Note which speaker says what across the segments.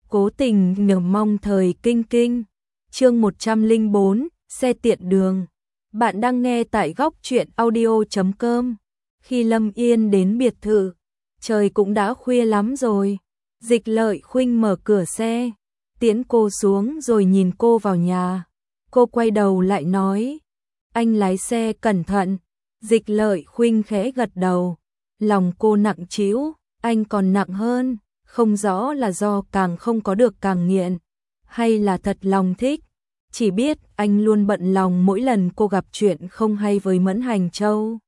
Speaker 1: Cố tình nhờ mong thời kinh kinh. Chương 104, xe tiện đường. Bạn đang nghe tại góc truyện audio.com. Khi Lâm Yên đến biệt thự, trời cũng đã khuya lắm rồi. Dịch Lợi Khuynh mở cửa xe, tiễn cô xuống rồi nhìn cô vào nhà. Cô quay đầu lại nói, anh lái xe cẩn thận. Dịch Lợi Khuynh khẽ gật đầu. Lòng cô nặng trĩu, anh còn nặng hơn. Không rõ là do càng không có được càng nghiện, hay là thật lòng thích. Chỉ biết anh luôn bận lòng mỗi lần cô gặp chuyện không hay với Mẫn Hành Châu.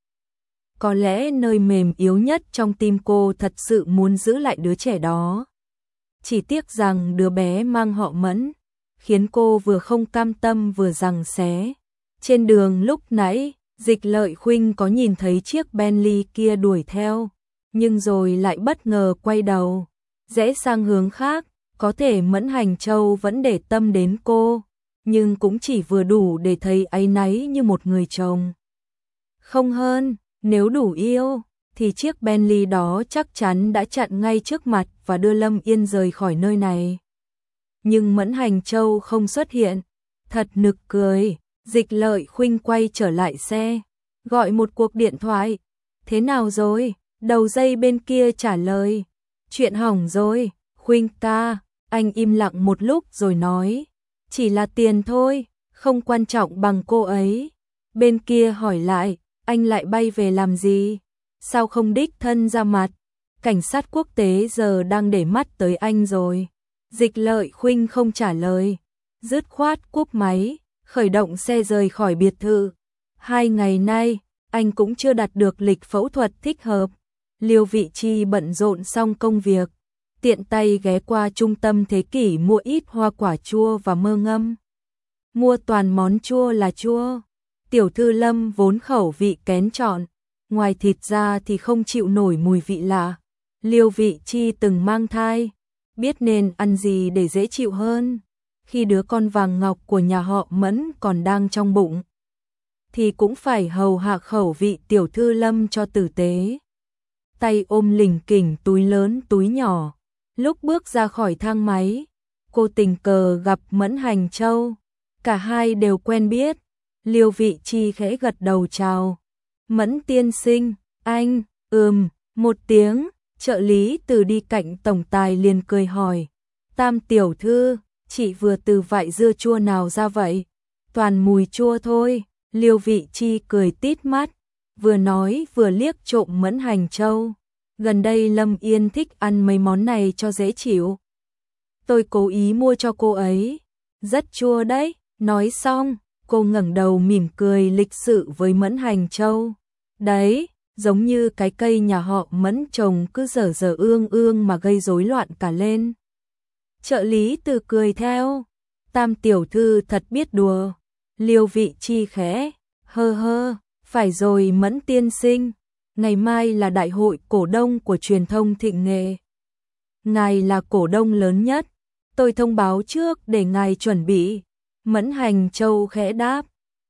Speaker 1: Có lẽ nơi mềm yếu nhất trong tim cô thật sự muốn giữ lại đứa trẻ đó. Chỉ tiếc rằng đứa bé mang họ Mẫn, khiến cô vừa không cam tâm vừa giằng xé. Trên đường lúc nãy, Dịch Lợi Khuynh có nhìn thấy chiếc Bentley kia đuổi theo, nhưng rồi lại bất ngờ quay đầu, rẽ sang hướng khác. Có thể Mẫn Hành Châu vẫn để tâm đến cô, nhưng cũng chỉ vừa đủ để thấy áy náy như một người chồng. Không hơn, nếu đủ yêu, thì chiếc Bentley đó chắc chắn đã chặn ngay trước mặt và đưa Lâm Yên rời khỏi nơi này. Nhưng Mẫn Hành Châu không xuất hiện, thật nực cười. Dịch Lợi Khuynh quay trở lại xe, gọi một cuộc điện thoại. Thế nào rồi? Đầu dây bên kia trả lời, chuyện hỏng rồi, Khuynh ca. Anh im lặng một lúc rồi nói, chỉ là tiền thôi, không quan trọng bằng cô ấy. Bên kia hỏi lại, anh lại bay về làm gì? Sao không đích thân ra mặt? Cảnh sát quốc tế giờ đang để mắt tới anh rồi. Dịch Lợi Khuynh không trả lời, dứt khoát cúp máy, khởi động xe rời khỏi biệt thự. 2 ngày nay, anh cũng chưa đặt được lịch phẫu thuật thích hợp. Liêu Vị Chi bận rộn xong công việc, tiện tay ghé qua trung tâm Thế Kỷ mua ít hoa quả chua và mơ ngâm. Mua toàn món chua là chua. Tiểu thư Lâm vốn khẩu vị kén chọn, ngoài thịt ra thì không chịu nổi mùi vị lạ. Liêu Vị Chi từng mang thai, biết nên ăn gì để dễ chịu hơn. Khi đứa con vàng ngọc của nhà họ Mẫn còn đang trong bụng, thì cũng phải hầu hạ khẩu vị tiểu thư Lâm cho tử tế. Tay ôm lỉnh kỉnh túi lớn túi nhỏ, lúc bước ra khỏi thang máy, cô tình cờ gặp Mẫn Hành Châu. Cả hai đều quen biết. Liêu Vị Chi khẽ gật đầu chào. Mẫn tiên sinh, anh, một tiếng. Trợ lý từ đi cạnh tổng tài liền cười hỏi, Tam tiểu thư, chị vừa từ vại dưa chua nào ra vậy? Toàn mùi chua thôi. Liêu Vị Chi cười tít mắt, vừa nói vừa liếc trộm Mẫn Hành Châu. Gần đây Lâm Yên thích ăn mấy món này cho dễ chịu. Tôi cố ý mua cho cô ấy. Rất chua đấy. Nói xong, cô ngẩng đầu mỉm cười lịch sự với Mẫn Hành Châu. Đấy, giống như cái cây nhà họ Mẫn trồng cứ dở dở ương ương mà gây rối loạn cả lên. Trợ lý từ cười theo. Tam tiểu thư thật biết đùa. Liêu Vị Chi khẽ, hơ, phải rồi Mẫn tiên sinh. Ngày mai là đại hội cổ đông của truyền thông Thịnh Nghệ. Ngài là cổ đông lớn nhất. Tôi thông báo trước để ngài chuẩn bị. Mẫn Hành Châu khẽ đáp,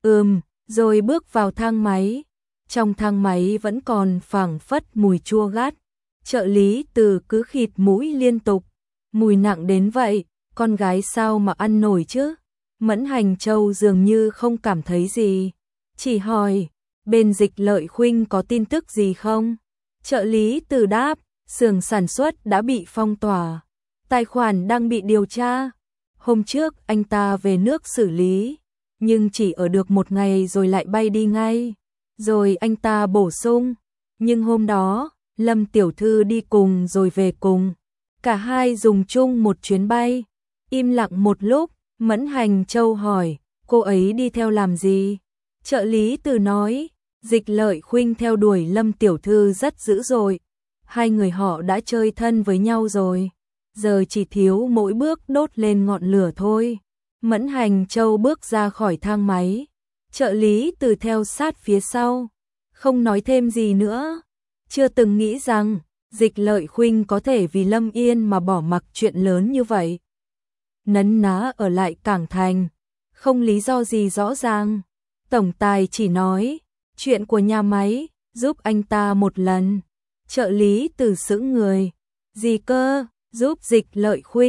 Speaker 1: rồi bước vào thang máy. Trong thang máy vẫn còn phảng phất mùi chua gắt. Trợ lý từ cứ khịt mũi liên tục. Mùi nặng đến vậy, con gái sao mà ăn nổi chứ? Mẫn Hành Châu dường như không cảm thấy gì, chỉ hỏi, bên Dịch Lợi Khuynh có tin tức gì không? Trợ lý từ đáp, xưởng sản xuất đã bị phong tỏa, tài khoản đang bị điều tra. Hôm trước anh ta về nước xử lý, nhưng chỉ ở được 1 ngày rồi lại bay đi ngay. Rồi anh ta bổ sung, nhưng hôm đó, Lâm tiểu thư đi cùng rồi về cùng. Cả hai dùng chung một chuyến bay. Im lặng một lúc, Mẫn Hành Châu hỏi, cô ấy đi theo làm gì? Trợ lý từ nói, Dịch Lợi Khuynh theo đuổi Lâm tiểu thư rất dữ dội. 2 người họ đã chơi thân với nhau rồi. Giờ chỉ thiếu mỗi bước đốt lên ngọn lửa thôi. Mẫn Hành Châu bước ra khỏi thang máy. Trợ lý từ theo sát phía sau. Không nói thêm gì nữa. Chưa từng nghĩ rằng Dịch Lợi Khuynh có thể vì Lâm Yên mà bỏ mặc chuyện lớn như vậy. Nấn ná ở lại Cảng Thành, không lý do gì rõ ràng. Tổng tài chỉ nói, chuyện của nhà máy, giúp anh ta một lần. Trợ lý từ sững người. Gì cơ, giúp Dịch Lợi Khuynh?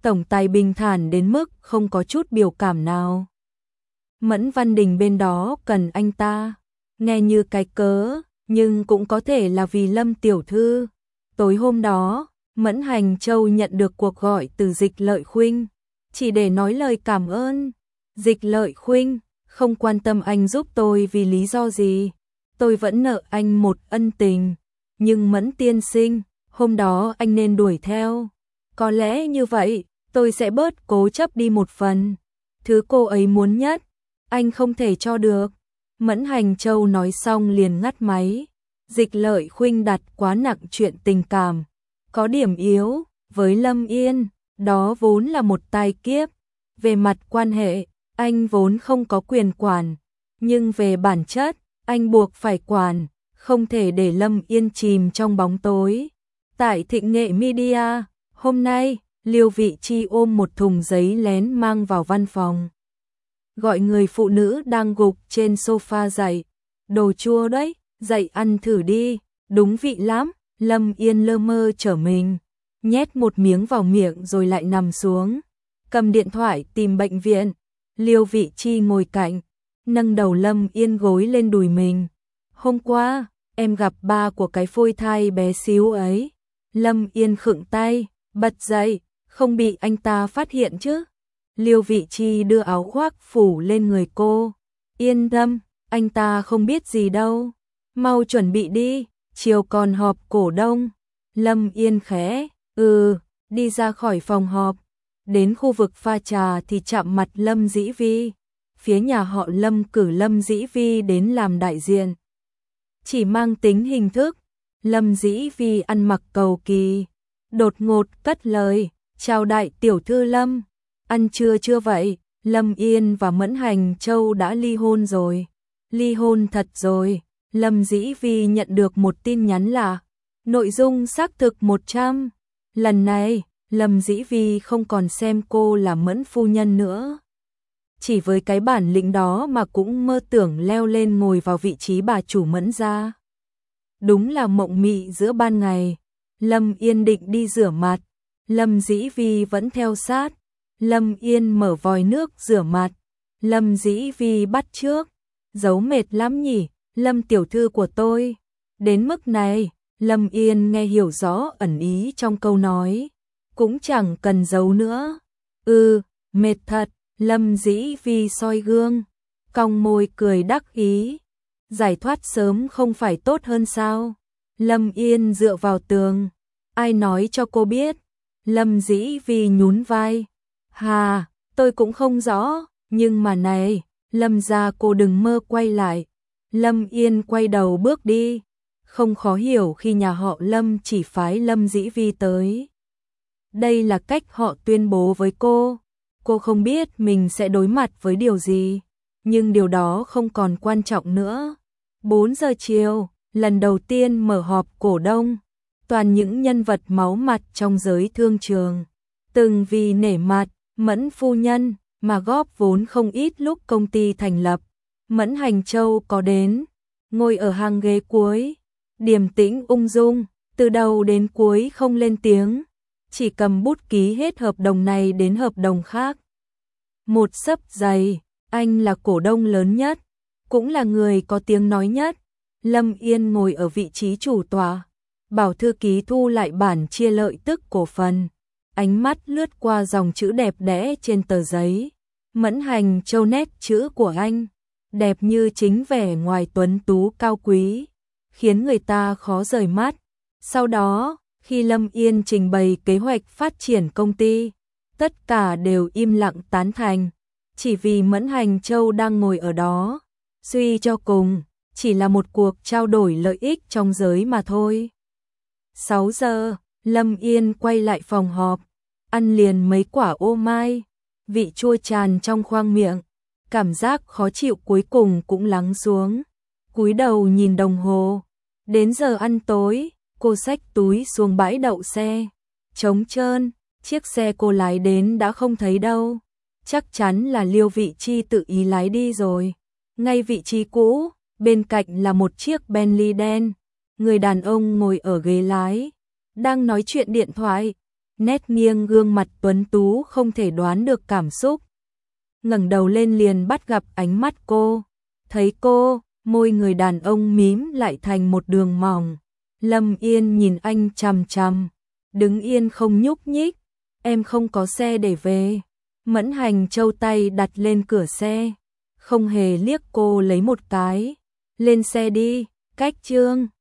Speaker 1: tổng tài bình thản đến mức không có chút biểu cảm nào. Mẫn Văn Đình bên đó cần anh ta, nghe như cái cớ, nhưng cũng có thể là vì Lâm tiểu thư. Tối hôm đó, Mẫn Hành Châu nhận được cuộc gọi từ Dịch Lợi Khuynh, chỉ để nói lời cảm ơn. Dịch Lợi Khuynh, không quan tâm anh giúp tôi vì lý do gì, tôi vẫn nợ anh một ân tình, nhưng Mẫn tiên sinh, hôm đó anh nên đuổi theo. Có lẽ như vậy, tôi sẽ bớt cố chấp đi một phần. Thứ cô ấy muốn nhất, anh không thể cho được. Mẫn Hành Châu nói xong liền ngắt máy. Dịch Lợi Khuynh đặt quá nặng chuyện tình cảm, có điểm yếu với Lâm Yên, đó vốn là một tai kiếp. Về mặt quan hệ, anh vốn không có quyền quản, nhưng về bản chất, anh buộc phải quản, không thể để Lâm Yên chìm trong bóng tối. Tại Thịnh Nghệ Media, hôm nay, Liêu Vị Chi ôm một thùng giấy lén mang vào văn phòng. Gọi người phụ nữ đang gục trên sofa dậy. Đồ chua đấy, dậy ăn thử đi, đúng vị lắm. Lâm Yên lơ mơ trở mình, nhét một miếng vào miệng rồi lại nằm xuống. Cầm điện thoại tìm bệnh viện. Liêu Vị Chi ngồi cạnh, nâng đầu Lâm Yên gối lên đùi mình. Hôm qua, em gặp ba của cái phôi thai bé xíu ấy. Lâm Yên khựng tay, bật dậy, không bị anh ta phát hiện chứ. Liêu Vị Chi đưa áo khoác phủ lên người cô. Yên tâm, anh ta không biết gì đâu. Mau chuẩn bị đi, chiều còn họp cổ đông. Lâm Yên khẽ, đi ra khỏi phòng họp. Đến khu vực pha trà thì chạm mặt Lâm Dĩ Vi. Phía nhà họ Lâm cử Lâm Dĩ Vi đến làm đại diện. Chỉ mang tính hình thức, Lâm Dĩ Vi ăn mặc cầu kỳ, đột ngột cất lời, chào đại tiểu thư Lâm. Ăn trưa chưa vậy? Lâm Yên và Mẫn Hành Châu đã ly hôn rồi. Ly hôn thật rồi. Lâm Dĩ Vi nhận được một tin nhắn là nội dung xác thực 100. Lần này, Lâm Dĩ Vi không còn xem cô là Mẫn phu nhân nữa. Chỉ với cái bản lĩnh đó mà cũng mơ tưởng leo lên ngồi vào vị trí bà chủ Mẫn gia. Đúng là mộng mị giữa ban ngày. Lâm Yên định đi rửa mặt, Lâm Dĩ Vi vẫn theo sát. Lâm Yên mở vòi nước rửa mặt, Lâm Dĩ Vi bắt trước. Giấu mệt lắm nhỉ, Lâm tiểu thư của tôi. Đến mức này, Lâm Yên nghe hiểu rõ ẩn ý trong câu nói, cũng chẳng cần giấu nữa. Mệt thật. Lâm Dĩ Vi soi gương, cong môi cười đắc ý. Giải thoát sớm không phải tốt hơn sao? Lâm Yên dựa vào tường. Ai nói cho cô biết? Lâm Dĩ Vi nhún vai. Hà, tôi cũng không rõ, nhưng mà này, Lâm gia cô đừng mơ quay lại. Lâm Yên quay đầu bước đi. Không khó hiểu khi nhà họ Lâm chỉ phái Lâm Dĩ Vi tới. Đây là cách họ tuyên bố với cô. Cô không biết mình sẽ đối mặt với điều gì, nhưng điều đó không còn quan trọng nữa. 4 giờ chiều, lần đầu tiên mở họp cổ đông, toàn những nhân vật máu mặt trong giới thương trường. Từng vì nể mặt Mẫn phu nhân mà góp vốn không ít lúc công ty thành lập. Mẫn Hành Châu có đến, ngồi ở hàng ghế cuối, điềm tĩnh ung dung, từ đầu đến cuối không lên tiếng, chỉ cầm bút ký hết hợp đồng này đến hợp đồng khác. Một xấp dày, anh là cổ đông lớn nhất, cũng là người có tiếng nói nhất. Lâm Yên ngồi ở vị trí chủ tọa, bảo thư ký thu lại bản chia lợi tức cổ phần. Ánh mắt lướt qua dòng chữ đẹp đẽ trên tờ giấy. Mẫn Hành Châu nét chữ của anh, đẹp như chính vẻ ngoài tuấn tú cao quý, khiến người ta khó rời mắt. Sau đó, khi Lâm Yên trình bày kế hoạch phát triển công ty, tất cả đều im lặng tán thành, chỉ vì Mẫn Hành Châu đang ngồi ở đó. Suy cho cùng, chỉ là một cuộc trao đổi lợi ích trong giới mà thôi. 6 giờ, Lâm Yên quay lại phòng họp, ăn liền mấy quả ô mai, vị chua tràn trong khoang miệng, cảm giác khó chịu cuối cùng cũng lắng xuống. Cúi đầu nhìn đồng hồ, đến giờ ăn tối, cô xách túi xuống bãi đậu xe, trống trơn. Chiếc xe cô lái đến đã không thấy đâu, chắc chắn là Liêu Vị Chi tự ý lái đi rồi. Ngay vị trí cũ, bên cạnh là một chiếc Bentley đen, người đàn ông ngồi ở ghế lái, đang nói chuyện điện thoại. nét nghiêng gương mặt tuấn tú không thể đoán được cảm xúc. Ngẩng đầu lên liền bắt gặp ánh mắt cô. Thấy cô, môi người đàn ông mím lại thành một đường mỏng. Lâm Yên nhìn anh chằm chằm, đứng yên không nhúc nhích. Em không có xe để về. Mẫn Hành châu tay đặt lên cửa xe, không hề liếc cô lấy một cái. Lên xe đi, cách Trương